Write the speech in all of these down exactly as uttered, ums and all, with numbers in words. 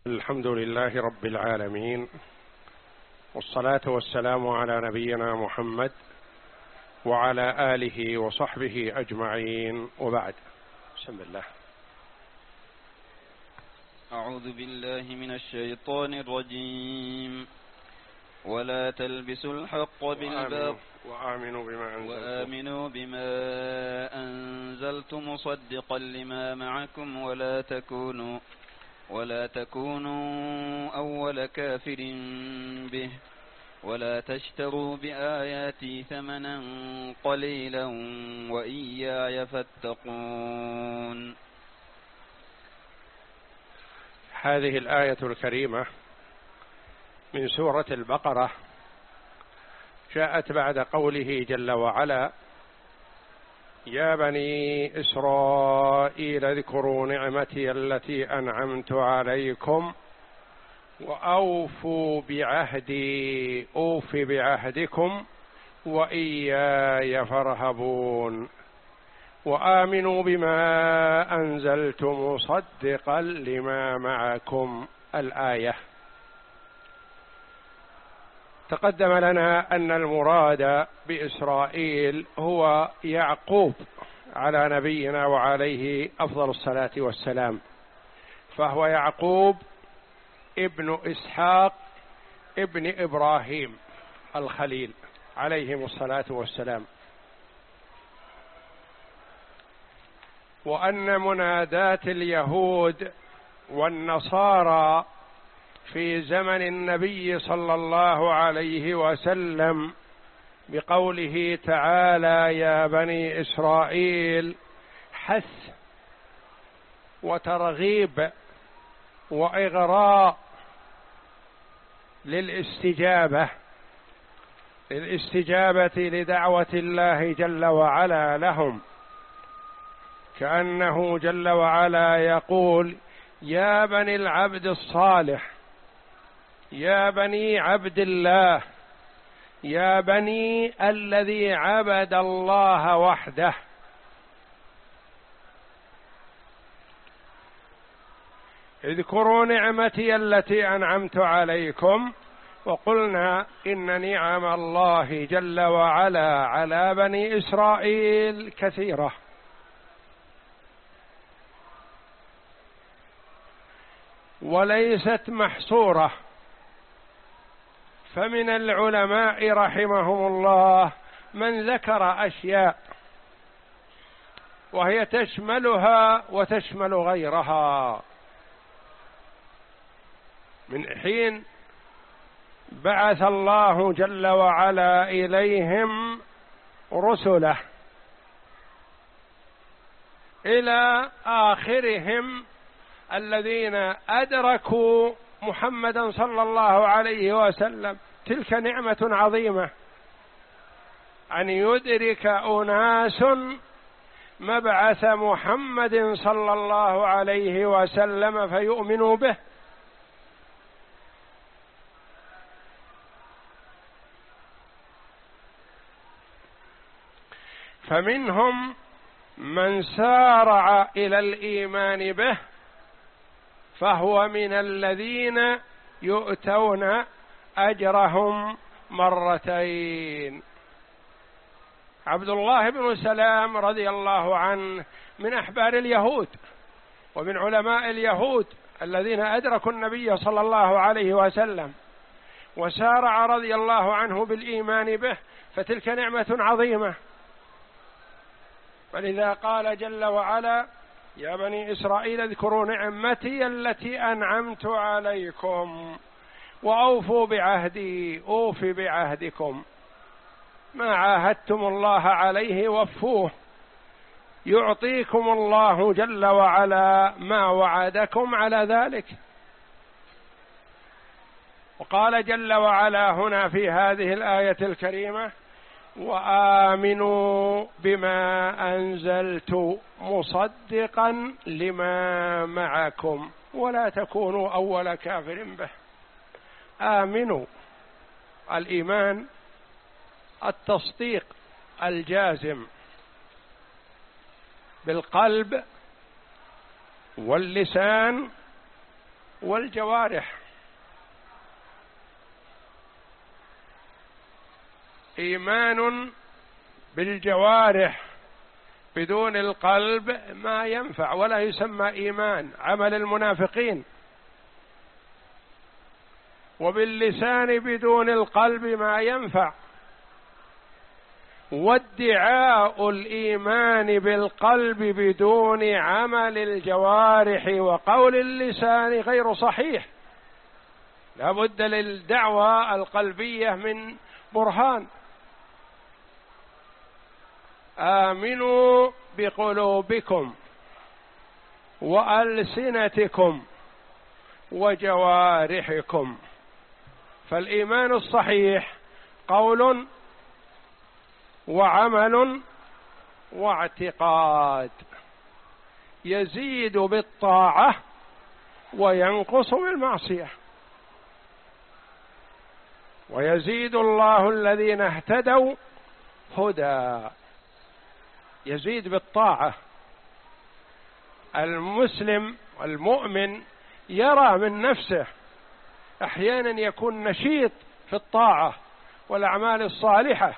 الحمد لله رب العالمين، والصلاة والسلام على نبينا محمد وعلى آله وصحبه أجمعين، وبعد. بسم الله. أعوذ بالله من الشيطان الرجيم. ولا تلبسوا الحق بالباطل وآمنوا بما وآمنوا بما أنزلت مصدقا لما معكم ولا تكونوا ولا تكونوا أول كافر به ولا تشتروا بآياتي ثمنا قليلا وإياي فاتقون. هذه الآية الكريمة من سورة البقرة جاءت بعد قوله جل وعلا: يا بني إسرائيل اذكروا نعمتي التي أنعمت عليكم وأوفوا بعهدي أوف بعهدكم وإياي فارهبون وآمنوا بما أنزلت مصدقا لما معكم. الآية. تقدم لنا أن المراد بإسرائيل هو يعقوب على نبينا وعليه أفضل الصلاة والسلام، فهو يعقوب ابن إسحاق ابن إبراهيم الخليل عليهم الصلاة والسلام. وأن منادات اليهود والنصارى في زمن النبي صلى الله عليه وسلم بقوله تعالى: يا بني إسرائيل، حث وترغيب وإغراء للاستجابة للاستجابة لدعوة الله جل وعلا لهم، كأنه جل وعلا يقول: يا بني العبد الصالح، يا بني عبد الله، يا بني الذي عبد الله وحده. اذكروا نعمتي التي أنعمت عليكم. وقلنا إن نعم الله جل وعلا على بني إسرائيل كثيرة، وليست محصورة. فمن العلماء رحمهم الله من ذكر أشياء وهي تشملها وتشمل غيرها، من حين بعث الله جل وعلا إليهم رسله إلى آخرهم الذين أدركوا محمدا صلى الله عليه وسلم. تلك نعمة عظيمة أن يدرك أناس مبعث محمد صلى الله عليه وسلم فيؤمنوا به. فمنهم من سارع إلى الإيمان به، فهو من الذين يؤتون أجرهم مرتين. عبد الله بن سلام رضي الله عنه من أحبار اليهود ومن علماء اليهود الذين أدركوا النبي صلى الله عليه وسلم، وسارع رضي الله عنه بالإيمان به، فتلك نعمة عظيمة. فلذا قال جل وعلا: يا بني إسرائيل اذكروا نعمتي التي أنعمت عليكم وأوفوا بعهدي أوف بعهدكم. ما عاهدتم الله عليه وفوه، يعطيكم الله جل وعلا ما وعدكم على ذلك. وقال جل وعلا هنا في هذه الآية الكريمة: وآمنوا بما أنزلت مصدقا لما معكم ولا تكونوا أول كافر به. آمنوا، الإيمان التصديق الجازم بالقلب واللسان والجوارح. إيمان بالجوارح بدون القلب ما ينفع ولا يسمى إيمان، عمل المنافقين. وباللسان بدون القلب ما ينفع. وادعاء الإيمان بالقلب بدون عمل الجوارح وقول اللسان غير صحيح، لا بد للدعوة القلبية من برهان. آمنوا بقلوبكم وألسنتكم وجوارحكم. فالإيمان الصحيح قول وعمل واعتقاد، يزيد بالطاعة وينقص بالمعصية. ويزيد الله الذين اهتدوا هدى، يزيد بالطاعة. المسلم المؤمن يرى من نفسه أحيانا يكون نشيط في الطاعة والأعمال الصالحة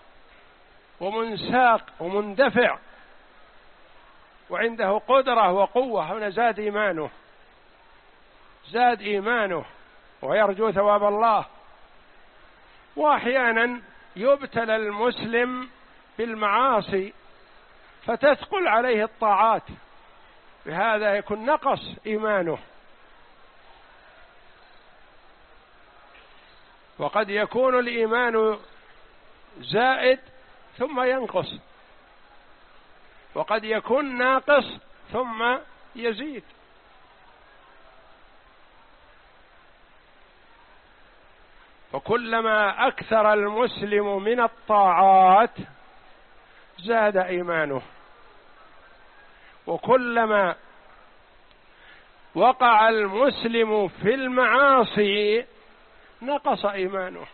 ومنساق ومندفع وعنده قدرة وقوة، هنا زاد إيمانه زاد إيمانه ويرجو ثواب الله. وأحيانا يبتلى المسلم بالمعاصي فتثقل عليه الطاعات، بهذا يكون نقص إيمانه. وقد يكون الإيمان زائد ثم ينقص، وقد يكون ناقص ثم يزيد. فكلما أكثر المسلم من الطاعات زاد إيمانه، وكلما وقع المسلم في المعاصي نقص إيمانه.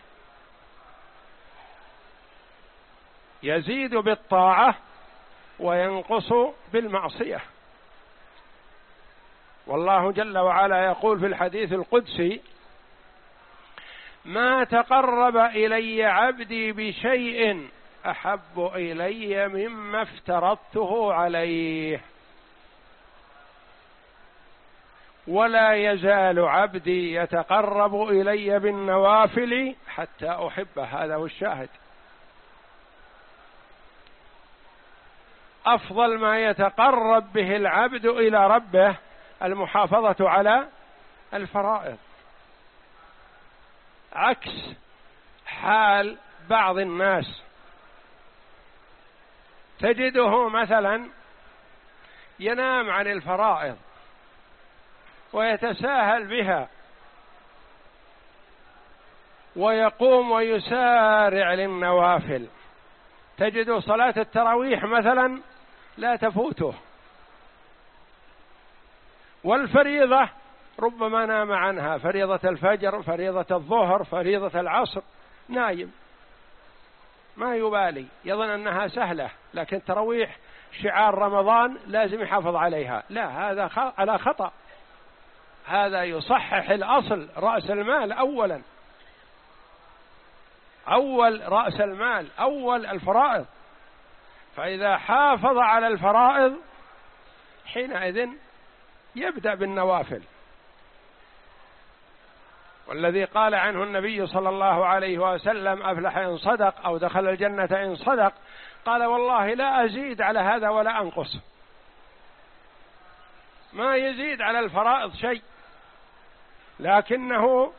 يزيد بالطاعة وينقص بالمعصية. والله جل وعلا يقول في الحديث القدسي: ما تقرب إلي عبدي بشيء أحب إلي مما افترضته عليه، ولا يزال عبدي يتقرب إلي بالنوافل حتى أحبه. هذا هو الشاهد. أفضل ما يتقرب به العبد إلى ربه المحافظة على الفرائض، عكس حال بعض الناس. تجده مثلا ينام عن الفرائض ويتساهل بها ويقوم ويسارع للنوافل. تجد صلاة التراويح مثلا لا تفوته، والفريضة ربما نام عنها، فريضة الفجر، فريضة الظهر، فريضة العصر، نايم ما يبالي، يظن أنها سهلة. لكن تراويح شعار رمضان لازم يحافظ عليها، لا، هذا على خطأ. هذا يصحح الأصل، رأس المال أولا، أول رأس المال، أول الفرائض. فإذا حافظ على الفرائض حينئذ يبدأ بالنوافل. والذي قال عنه النبي صلى الله عليه وسلم: أفلح إن صدق أو دخل الجنة إن صدق، قال: والله لا أزيد على هذا ولا أنقص. ما يزيد على الفرائض شيء، لكنه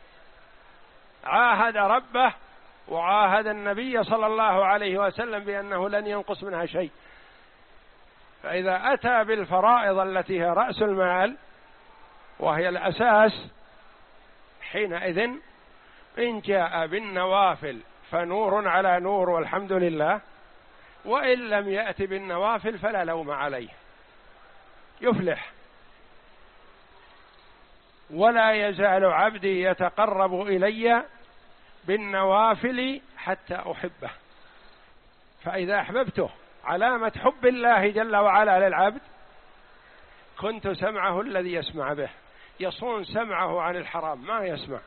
عاهد ربه وعاهد النبي صلى الله عليه وسلم بأنه لن ينقص منها شيء. فإذا أتى بالفرائض التي هي رأس المال وهي الأساس، حينئذ إن جاء بالنوافل فنور على نور والحمد لله، وإن لم يأتي بالنوافل فلا لوم عليه، يفلح. ولا يزال عبدي يتقرب إلي بالنوافل حتى أحبه. فإذا أحببته، علامة حب الله جل وعلا للعبد: كنت سمعه الذي يسمع به، يصون سمعه عن الحرام، ما يسمع،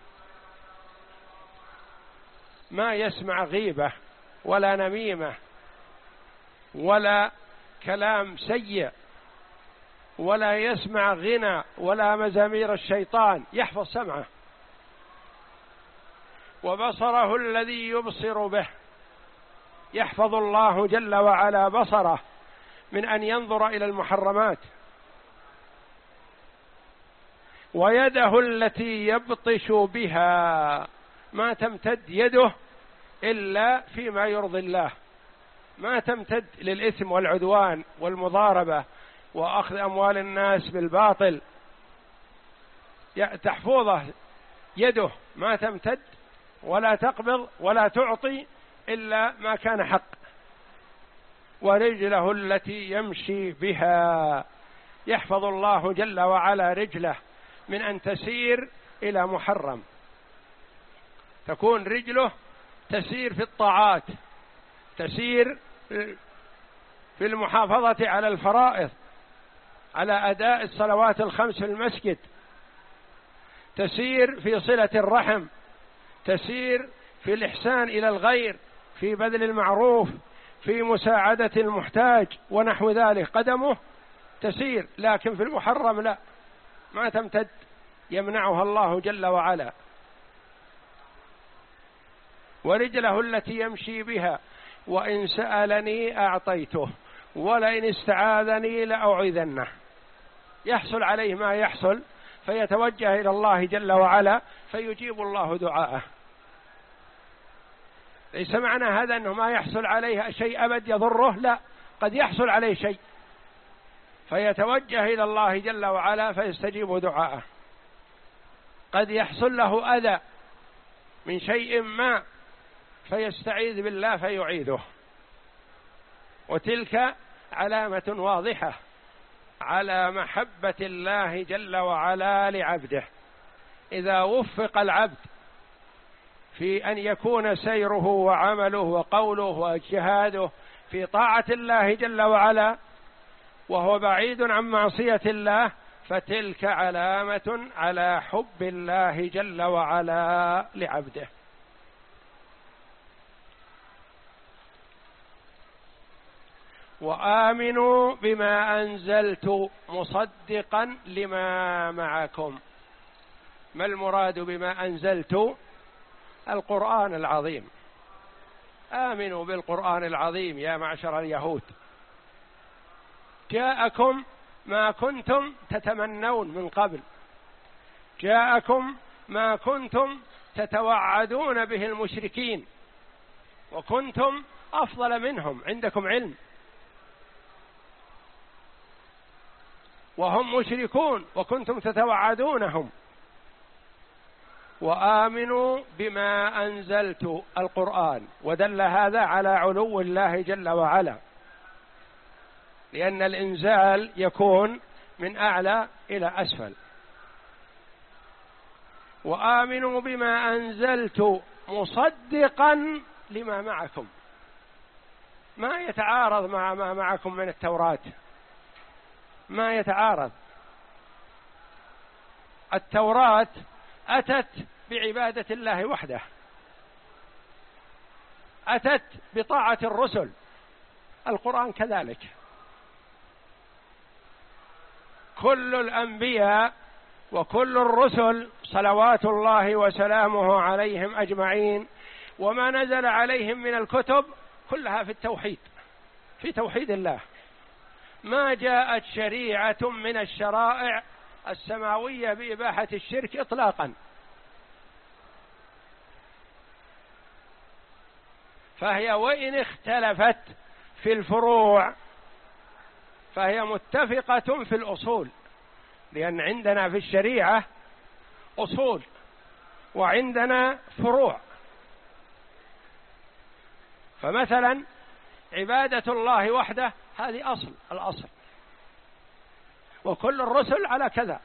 ما يسمع غيبة ولا نميمة ولا كلام سيء، ولا يسمع غنى ولا مزامير الشيطان، يحفظ سمعه. وبصره الذي يبصر به، يحفظ الله جل وعلا بصره من أن ينظر إلى المحرمات. ويده التي يبطش بها، ما تمتد يده إلا فيما يرضي الله، ما تمتد للإثم والعدوان والمضاربة وأخذ أموال الناس بالباطل. تحفظه يده، ما تمتد ولا تقبض ولا تعطي إلا ما كان حق. ورجله التي يمشي بها، يحفظ الله جل وعلا رجله من أن تسير إلى محرم، تكون رجله تسير في الطاعات، تسير في المحافظة على الفرائض، على أداء الصلوات الخمس في المسجد، تسير في صلة الرحم، تسير في الإحسان إلى الغير، في بذل المعروف، في مساعدة المحتاج ونحو ذلك. قدمه تسير، لكن في المحرم لا، ما تمتد، يمنعها الله جل وعلا. ورجله التي يمشي بها، وإن سألني أعطيته ولئن استعاذني لأعيذنه. يحصل عليه ما يحصل فيتوجه إلى الله جل وعلا فيجيب الله دعاءه. ليس معنى هذا أنه ما يحصل عليه شيء أبد يضره، لا، قد يحصل عليه شيء فيتوجه إلى الله جل وعلا فيستجيب دعاءه. قد يحصل له أذى من شيء ما فيستعيذ بالله فيعيذه. وتلك علامة واضحة على محبة الله جل وعلا لعبده. إذا وفق العبد في أن يكون سيره وعمله وقوله واجتهاده في طاعة الله جل وعلا وهو بعيد عن معصية الله، فتلك علامة على حب الله جل وعلا لعبده. وآمنوا بما أنزلت مصدقا لما معكم. ما المراد بما أنزلت؟ القرآن العظيم. آمنوا بالقرآن العظيم يا معشر اليهود، جاءكم ما كنتم تتمنون من قبل، جاءكم ما كنتم تتوعدون به المشركين، وكنتم أفضل منهم، عندكم علم وهم مشركون وكنتم تتوعدونهم. وآمنوا بما أنزلت القرآن، ودل هذا على علو الله جل وعلا، لأن الإنزال يكون من أعلى إلى أسفل. وآمنوا بما أنزلت مصدقا لما معكم، ما يتعارض مع ما معكم من التوراة، ما يتعارض. التوراة أتت بعبادة الله وحده، أتت بطاعة الرسل، القرآن كذلك. كل الأنبياء وكل الرسل صلوات الله وسلامه عليهم أجمعين وما نزل عليهم من الكتب كلها في التوحيد، في توحيد الله. ما جاءت شريعة من الشرائع السماوية بإباحة الشرك إطلاقا، فهي وإن اختلفت في الفروع فهي متفقة في الأصول، لأن عندنا في الشريعة أصول وعندنا فروع. فمثلا عبادة الله وحده هذه أصل الأصل، وكل الرسل على كذا.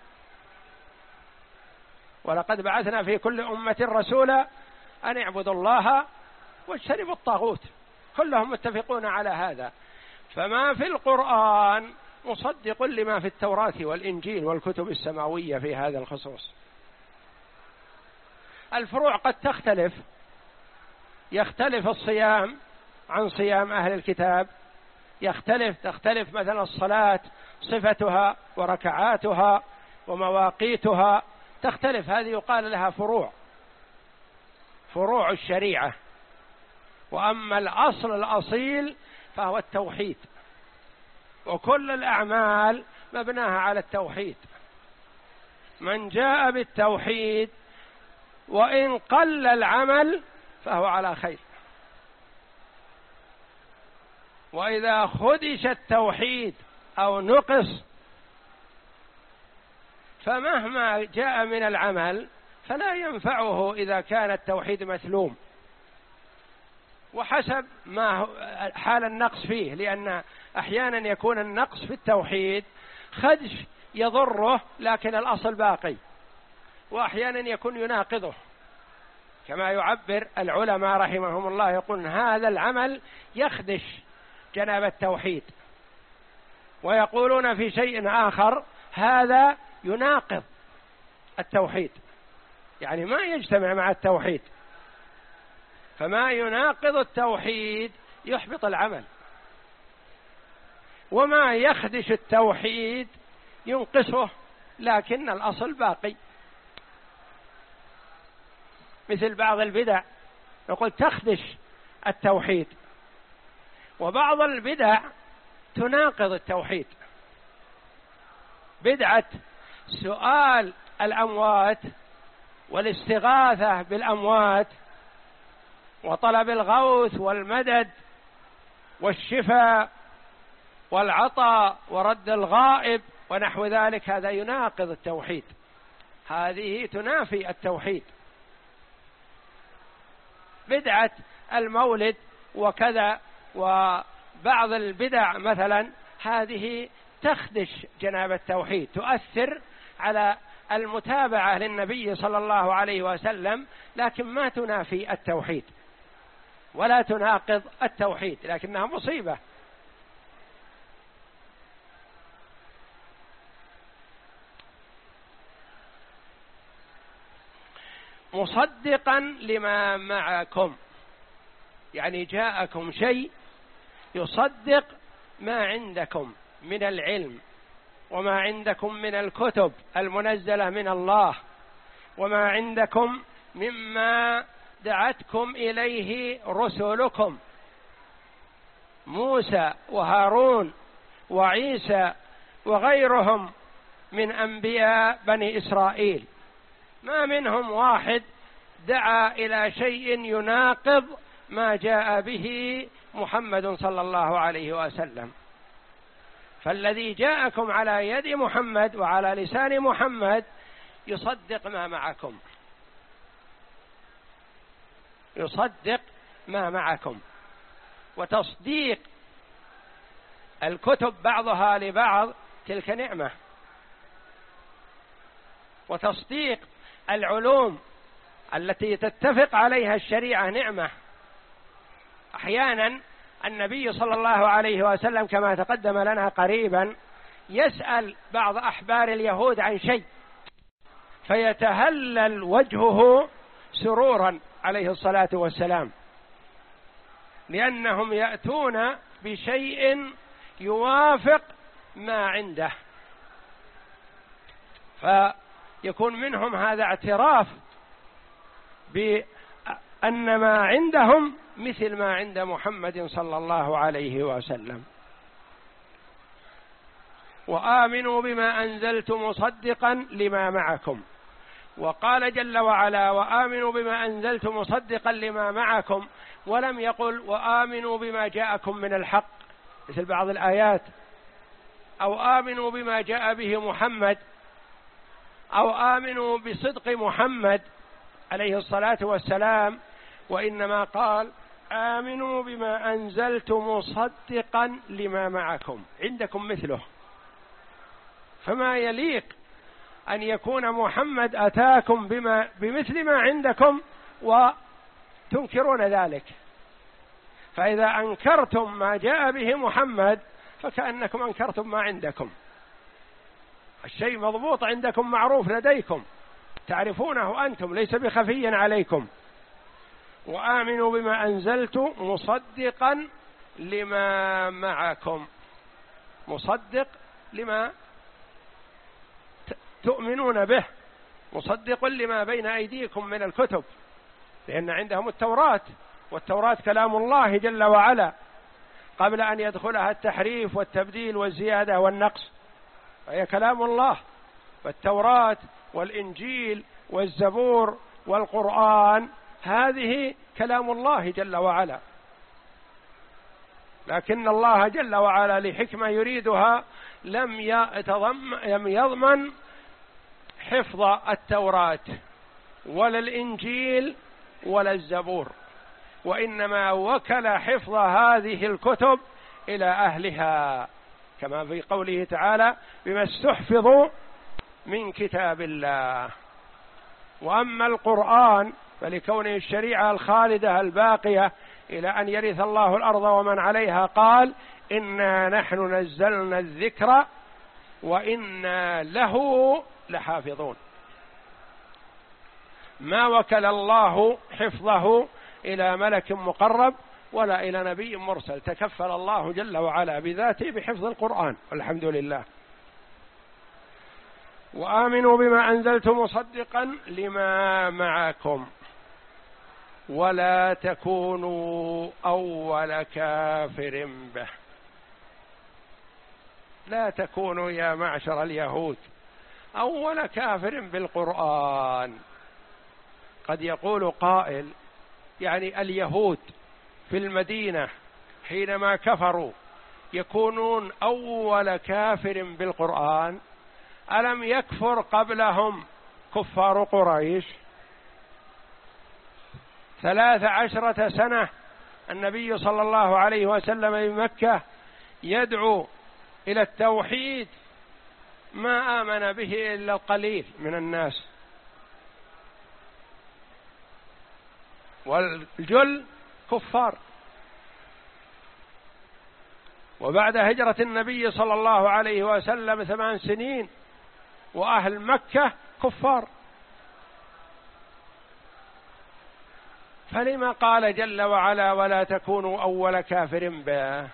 ولقد بعثنا في كل أمة رسولا أن اعبدوا الله واجتنبوا الطاغوت، كلهم متفقون على هذا. فما في القرآن مصدق لما في التوراة والإنجيل والكتب السماوية في هذا الخصوص. الفروع قد تختلف، يختلف الصيام عن صيام أهل الكتاب، يختلف تختلف مثلا الصلاة صفتها وركعاتها ومواقيتها تختلف، هذه يقال لها فروع، فروع الشريعة. وأما الأصل الأصيل فهو التوحيد، وكل الأعمال مبناها على التوحيد. من جاء بالتوحيد وإن قل العمل فهو على خير، وإذا خدش التوحيد أو نقص فمهما جاء من العمل فلا ينفعه إذا كان التوحيد مثلوم، وحسب ما حال النقص فيه، لأن أحيانا يكون النقص في التوحيد خدش يضره لكن الأصل باقي، وأحيانا يكون يناقضه، كما يعبر العلماء رحمهم الله يقول هذا العمل يخدش جناب التوحيد، ويقولون في شيء آخر هذا يناقض التوحيد، يعني ما يجتمع مع التوحيد. فما يناقض التوحيد يحبط العمل، وما يخدش التوحيد ينقصه لكن الأصل باقي. مثل بعض البدع نقول تخدش التوحيد، وبعض البدع تناقض التوحيد. بدعة سؤال الأموات والاستغاثة بالأموات وطلب الغوث والمدد والشفاء والعطاء ورد الغائب ونحو ذلك، هذا يناقض التوحيد، هذه تنافي التوحيد. بدعة المولد وكذا وبعض البدع مثلا هذه تخدش جناب التوحيد، تؤثر على المتابعة للنبي صلى الله عليه وسلم، لكن ما تنافي التوحيد ولا تناقض التوحيد، لكنها مصيبة. مصدقا لما معكم، يعني جاءكم شيء يصدق ما عندكم من العلم وما عندكم من الكتب المنزلة من الله وما عندكم مما دعتكم إليه رسلكم موسى وهارون وعيسى وغيرهم من أنبياء بني إسرائيل، ما منهم واحد دعا إلى شيء يناقض ما جاء به محمد صلى الله عليه وسلم. فالذي جاءكم على يد محمد وعلى لسان محمد يصدق ما معكم، يصدق ما معكم. وتصديق الكتب بعضها لبعض تلك نعمة، وتصديق العلوم التي تتفق عليها الشريعة نعمة. أحيانا النبي صلى الله عليه وسلم كما تقدم لنا قريبا يسأل بعض أحبار اليهود عن شيء فيتهلل وجهه سرورا عليه الصلاة والسلام، لأنهم يأتون بشيء يوافق ما عنده، فيكون منهم هذا اعتراف بأن ما عندهم مثل ما عند محمد صلى الله عليه وسلم. وآمنوا بما أنزلت مصدقا لما معكم، وقال جل وعلا وآمنوا بما أنزلت مصدقا لما معكم، ولم يقل وآمنوا بما جاءكم من الحق مثل بعض الآيات، أو آمنوا بما جاء به محمد، أو آمنوا بصدق محمد عليه الصلاة والسلام، وإنما قال آمنوا بما أنزلت مصدقا لما معكم، عندكم مثله. فما يليق أن يكون محمد أتاكم بما بمثل ما عندكم وتنكرون ذلك. فإذا أنكرتم ما جاء به محمد فكأنكم أنكرتم ما عندكم. الشيء مضبوط عندكم، معروف لديكم، تعرفونه أنتم، ليس بخفي عليكم. وآمنوا بما أنزلت مصدقا لما معكم، مصدق لما تؤمنون به، مصدق لما بين أيديكم من الكتب، لأن عندهم التوراة، والتوراة كلام الله جل وعلا قبل أن يدخلها التحريف والتبديل والزيادة والنقص، فهي كلام الله. فالتوراة والإنجيل والزبور والقرآن هذه كلام الله جل وعلا، لكن الله جل وعلا لحكمة يريدها لم لم يضمن حفظ التوراة ولا الإنجيل ولا الزبور، وإنما وكل حفظ هذه الكتب إلى أهلها، كما في قوله تعالى: بما استحفظوا من كتاب الله. وأما القرآن فلكونه الشريعة الخالدة الباقية إلى أن يرث الله الأرض ومن عليها، قال: إنا نحن نزلنا الذكر وإنا له لحافظون. ما وكل الله حفظه إلى ملك مقرب ولا إلى نبي مرسل، تكفل الله جل وعلا بذاته بحفظ القرآن، والحمد لله. وآمنوا بما أنزلت مصدقا لما معكم ولا تكونوا أول كافر به. لا تكونوا يا معشر اليهود أول كافر بالقرآن. قد يقول قائل: يعني اليهود في المدينة حينما كفروا يكونون أول كافر بالقرآن؟ ألم يكفر قبلهم كفار قريش؟ ثلاث عشرة سنة النبي صلى الله عليه وسلم بمكة يدعو إلى التوحيد، ما آمن به إلا القليل من الناس، والجل كفار. وبعد هجرة النبي صلى الله عليه وسلم ثمان سنين وأهل مكة كفار، فلما قال جل وعلا: ولا تكونوا أول كافر به؟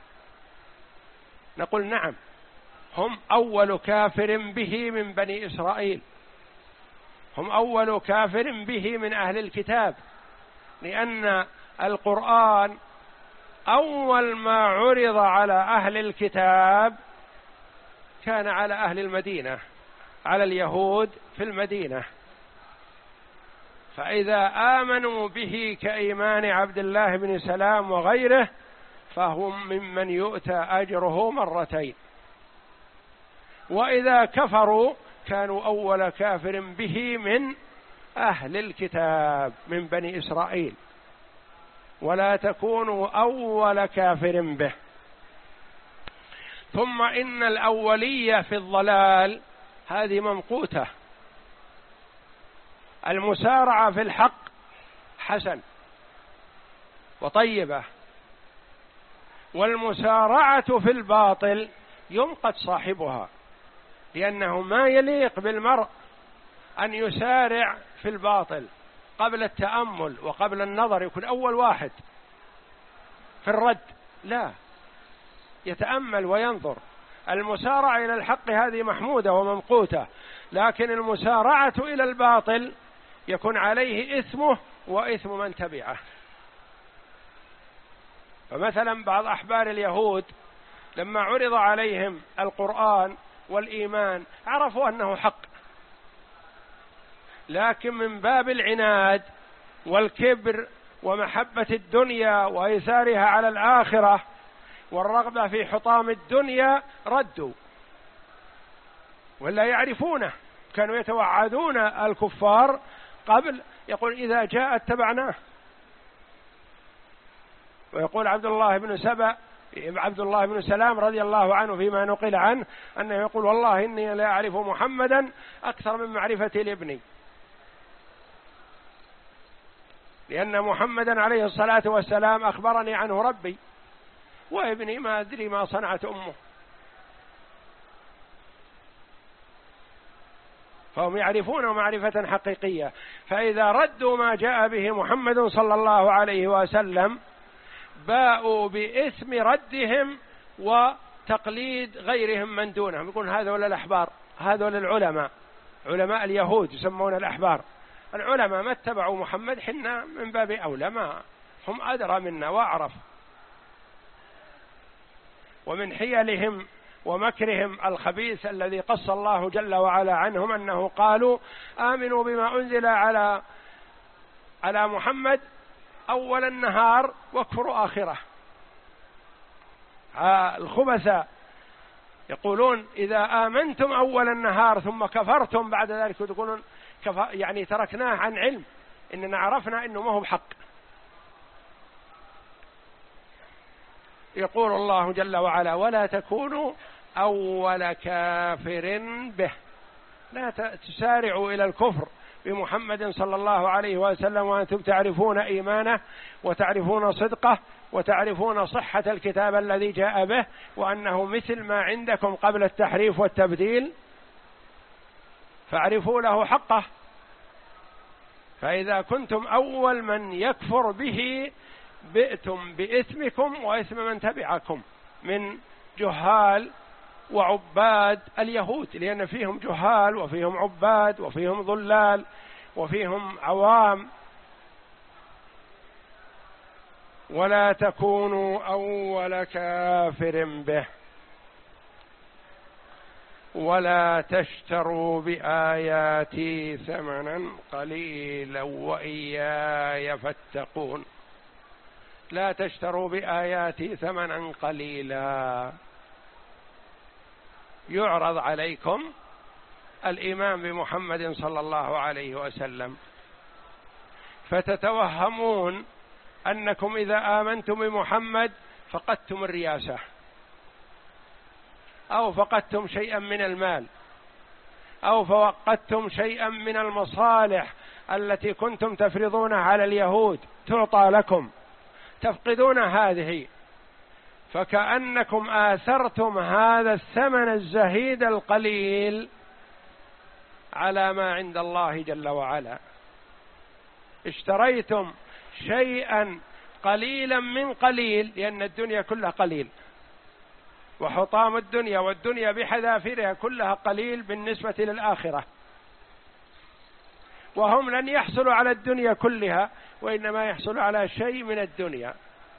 نقول: نعم، هم أول كافر به من بني إسرائيل، هم أول كافر به من أهل الكتاب، لأن القرآن أول ما عرض على أهل الكتاب كان على أهل المدينة، على اليهود في المدينة، فإذا آمنوا به كإيمان عبد الله بن سلام وغيره فهم ممن يؤتى أجره مرتين، وإذا كفروا كانوا أول كافر به من أهل الكتاب من بني إسرائيل. ولا تكونوا أول كافر به. ثم إن الأولية في الضلال هذه ممقوتة. المسارعة في الحق حسن وطيبة، والمسارعة في الباطل يمقت صاحبها، لأنه ما يليق بالمرء أن يسارع في الباطل قبل التأمل وقبل النظر، يكون أول واحد في الرد، لا، يتأمل وينظر. المسارعة إلى الحق هذه محمودة وممقوتة، لكن المسارعة إلى الباطل يكون عليه إثمه وإثم من تبعه. فمثلا بعض أحبار اليهود لما عرض عليهم القرآن والإيمان عرفوا أنه حق، لكن من باب العناد والكبر ومحبة الدنيا وإيثارها على الآخرة والرغبة في حطام الدنيا ردوا، ولا يعرفونه. كانوا يتوعدون الكفار قبل، يقول: إذا جاء اتبعناه. ويقول عبد الله بن سبأ عبد الله بن سلام رضي الله عنه فيما نقل عنه أنه يقول: والله إني لا أعرف محمدا أكثر من معرفتي لابني، لأن محمدا عليه الصلاة والسلام أخبرني عنه ربي، وابني ما أدري ما صنعت أمه. فهم يعرفونه معرفة حقيقية. فإذا ردوا ما جاء به محمد صلى الله عليه وسلم باءوا بإثم ردهم وتقليد غيرهم من دونهم. يقول هذول الأحبار، هذول العلماء، علماء اليهود يسمون الأحبار، العلماء ما اتبعوا محمد، حنا من باب أولى، ما هم أدرى منا وأعرف. ومن حيلهم ومكرهم الخبيث الذي قص الله جل وعلا عنهم أنه قالوا آمنوا بما أنزل على على محمد أول النهار واكفروا آخره. الخبثاء يقولون إذا آمنتم أول النهار ثم كفرتم بعد ذلك، تقولون يعني تركناه عن علم، إننا عرفنا إنه ما هو بحق. يقول الله جل وعلا ولا تكونوا أول كافر به، لا تسارعوا إلى الكفر بمحمد صلى الله عليه وسلم وأنتم تعرفون إيمانه وتعرفون صدقه وتعرفون صحة الكتاب الذي جاء به، وأنه مثل ما عندكم قبل التحريف والتبديل، فاعرفوا له حقه. فإذا كنتم أول من يكفر به بئتم بإثمكم وإثم من تبعكم من جهال وعباد اليهود، لأن فيهم جهال وفيهم عباد وفيهم ضلال وفيهم عوام. ولا تكونوا أول كافر به ولا تشتروا بآياتي ثمنا قليلا وإياي فاتقون. لا تشتروا بآياتي ثمنا قليلا. يعرض عليكم الإيمان بمحمد صلى الله عليه وسلم فتتوهمون أنكم إذا آمنتم بمحمد فقدتم الرياسة أو فقدتم شيئا من المال أو فقدتم شيئا من المصالح التي كنتم تفرضونها على اليهود تعطى لكم، تفقدون هذه، فكأنكم آثرتم هذا الثمن الزهيد القليل على ما عند الله جل وعلا. اشتريتم شيئا قليلا من قليل، لأن الدنيا كلها قليل، وحطام الدنيا والدنيا بحذافيرها كلها قليل بالنسبة للآخرة، وهم لن يحصلوا على الدنيا كلها، وإنما يحصلوا على شيء من الدنيا.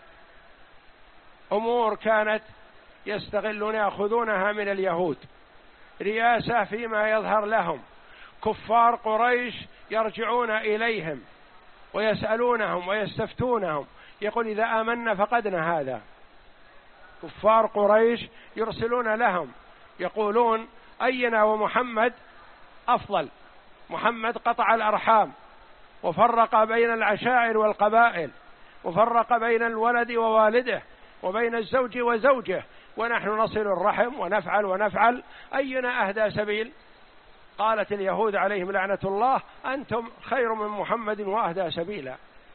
أمور كانت يستغلون يأخذونها من اليهود، رياسة فيما يظهر لهم، كفار قريش يرجعون إليهم ويسألونهم ويستفتونهم، يقول إذا آمنا فقدنا هذا. كفار قريش يرسلون لهم يقولون أينا ومحمد أفضل، محمد قطع الأرحام وفرق بين العشائر والقبائل وفرق بين الولد ووالده وبين الزوج وزوجه، ونحن نصل الرحم ونفعل ونفعل، أينا أهدى سبيل؟ قالت اليهود عليهم لعنة الله أنتم خير من محمد وأهدى سبيلا.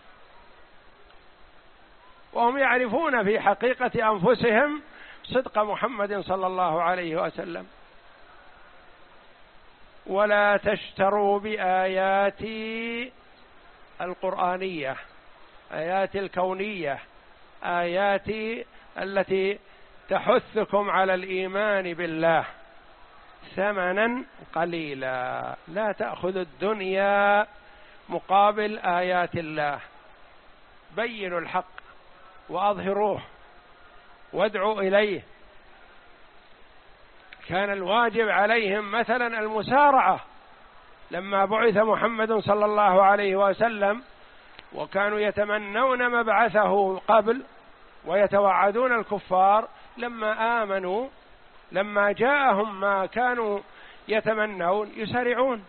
وهم يعرفون في حقيقة أنفسهم صدق محمد صلى الله عليه وسلم. ولا تشتروا بآياتي القرآنية، آيات الكونية، آياتي التي تحثكم على الإيمان بالله ثمنا قليلا. لا تأخذوا الدنيا مقابل آيات الله، بينوا الحق وأظهروه وادعوا إليه. كان الواجب عليهم مثلا المسارعة لما بعث محمد صلى الله عليه وسلم، وكانوا يتمنون مبعثه قبل ويتوعدون الكفار، لما آمنوا لما جاءهم ما كانوا يتمنون يسارعون.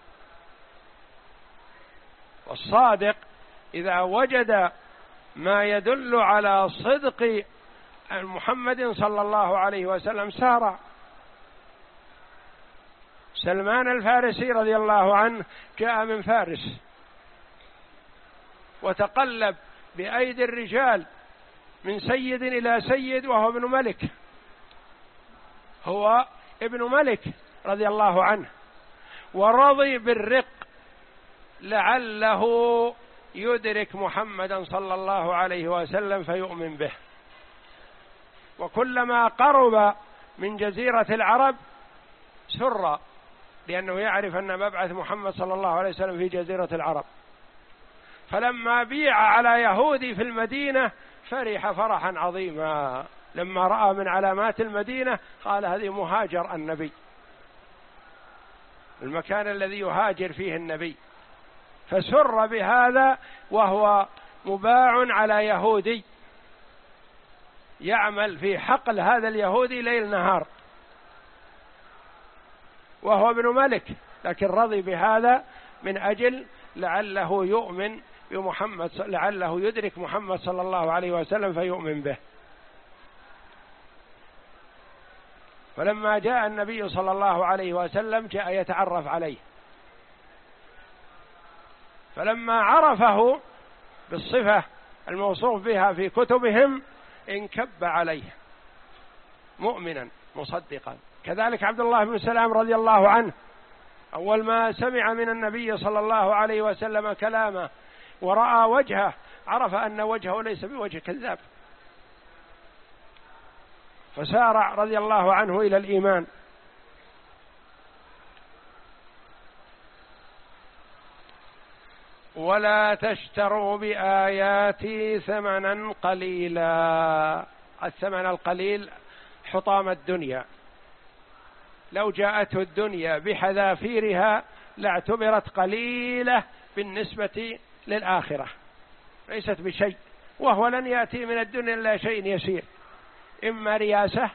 والصادق إذا وجد ما يدل على صدق محمد صلى الله عليه وسلم سارع. سلمان الفارسي رضي الله عنه جاء من فارس وتقلب بأيدي الرجال من سيد إلى سيد وهو ابن ملك، هو ابن ملك رضي الله عنه، ورضي بالرق لعله يدرك محمدا صلى الله عليه وسلم فيؤمن به. وكلما قرب من جزيرة العرب سر، لأنه يعرف أن مبعث محمد صلى الله عليه وسلم في جزيرة العرب. فلما بيع على يهودي في المدينة فرح فرحا عظيما، لما رأى من علامات المدينة قال هذه مهاجر النبي، المكان الذي يهاجر فيه النبي، فسر بهذا، وهو مباع على يهودي يعمل في حقل هذا اليهودي ليل نهار، وهو ابن ملك، لكن رضي بهذا من أجل لعله يؤمن بمحمد، لعله يدرك محمد صلى الله عليه وسلم فيؤمن به. فلما جاء النبي صلى الله عليه وسلم جاء يتعرف عليه، فلما عرفه بالصفة الموصوف بها في كتبهم انكب عليه مؤمنا مصدقا. كذلك عبد الله بن سلام رضي الله عنه أول ما سمع من النبي صلى الله عليه وسلم كلامه ورأى وجهه عرف أن وجهه ليس بوجه كذاب، فسارع رضي الله عنه إلى الإيمان. ولا تشتروا بآياتي ثمنا قليلا. الثمن القليل حطام الدنيا، لو جاءته الدنيا بحذافيرها لاعتبرت قليلة بالنسبة للآخرة، ليست بشيء، وهو لن يأتي من الدنيا إلا شيء يسير، إما رياسة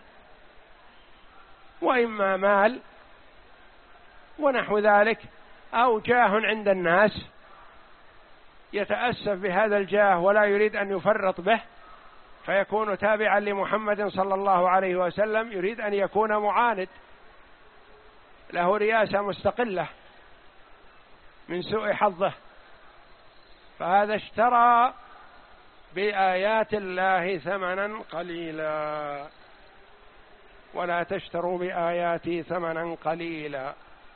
وإما مال ونحو ذلك، أو جاه عند الناس يتأسف بهذا الجاه ولا يريد أن يفرط به فيكون تابعا لمحمد صلى الله عليه وسلم، يريد أن يكون معاند، له رياسة مستقلة من سوء حظه، فهذا اشترى بآيات الله ثمنا قليلا. ولا تشتروا بآياتي ثمنا قليلا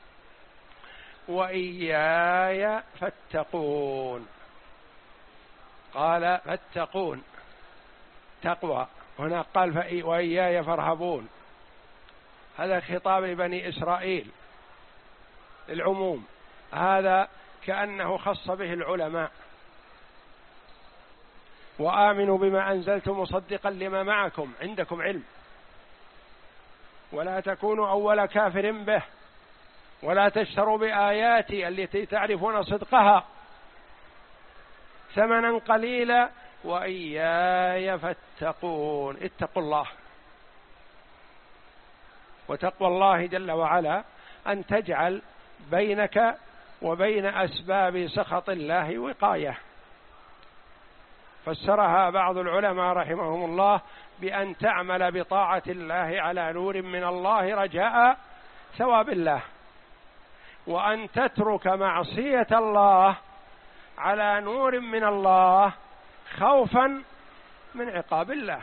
وإياي فاتقون. قال فاتقون تقوى، هنا قال وإياي فارهبون، هذا خطاب لبني إسرائيل للعموم، هذا كأنه خص به العلماء. وآمنوا بما أنزلت مصدقا لما معكم، عندكم علم، ولا تكونوا أول كافر به، ولا تشتروا بآياتي التي تعرفون صدقها ثمنا قليلا وإياي فاتقون. اتقوا الله، وتقوى الله جل وعلا أن تجعل بينك وبين أسباب سخط الله وقاية. فسرها بعض العلماء رحمهم الله بأن تعمل بطاعة الله على نور من الله رجاء ثواب الله، وأن تترك معصية الله على نور من الله خوفا من عقاب الله.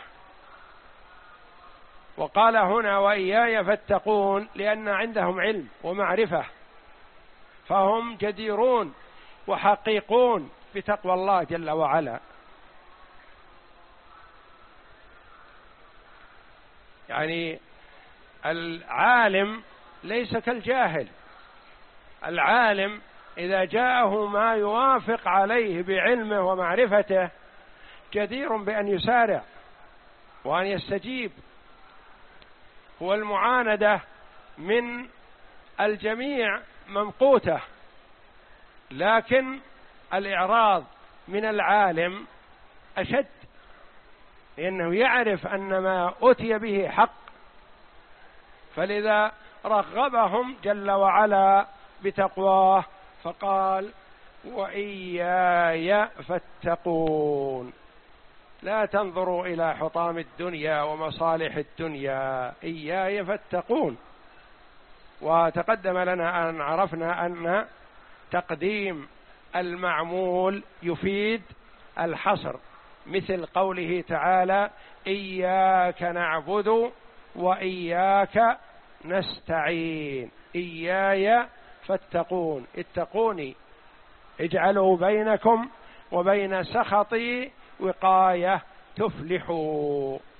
وقال هنا وإياي فاتقون لأن عندهم علم ومعرفة، فهم جديرون وحقيقون بتقوى الله جل وعلا. يعني العالم ليس كالجاهل، العالم إذا جاءه ما يوافق عليه بعلمه ومعرفته جدير بأن يسارع وأن يستجيب. هو المعاندة من الجميع ممقوتة، لكن الإعراض من العالم أشد، لأنه يعرف أن ما أتي به حق، فلذا رغبهم جل وعلا بتقواه فقال وإياي فاتقون. لا تنظروا إلى حطام الدنيا ومصالح الدنيا، إياي فاتقون. وتقدم لنا أن عرفنا أن تقديم المعمول يفيد الحصر، مثل قوله تعالى إياك نعبد وإياك نستعين، إياي فاتقون، اتقوني، اجعلوا بينكم وبين سخطي وقاية تفلحوا.